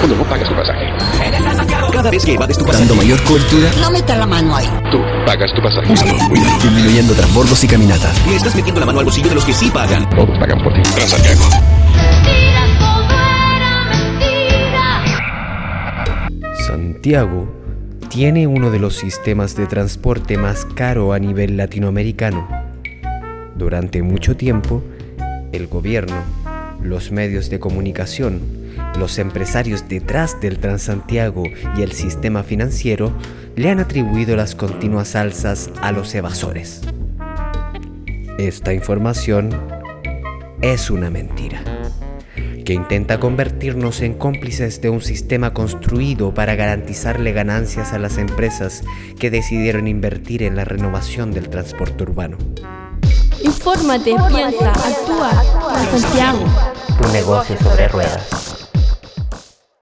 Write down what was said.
cuando no pagas tu pasaje. Cada vez que evades tu pasaje, dando mayor cobertura, no metas la mano ahí. Tú pagas tu pasaje. Úsalo, cuídalo. Disminuyendo transbordos y caminatas. le estás metiendo la mano al bolsillo de los que sí pagan. Todos pagan por ti. Transantiago. Santiago tiene uno de los sistemas de transporte más caro a nivel latinoamericano. Durante mucho tiempo, el gobierno, los medios de comunicación, los empresarios detrás del Transantiago y el sistema financiero le han atribuido las continuas alzas a los evasores. Esta información es una mentira, que intenta convertirnos en cómplices de un sistema construido para garantizarle ganancias a las empresas que decidieron invertir en la renovación del transporte urbano. Infórmate, piensa, actúa. Transantiago. Tu negocio sobre ruedas.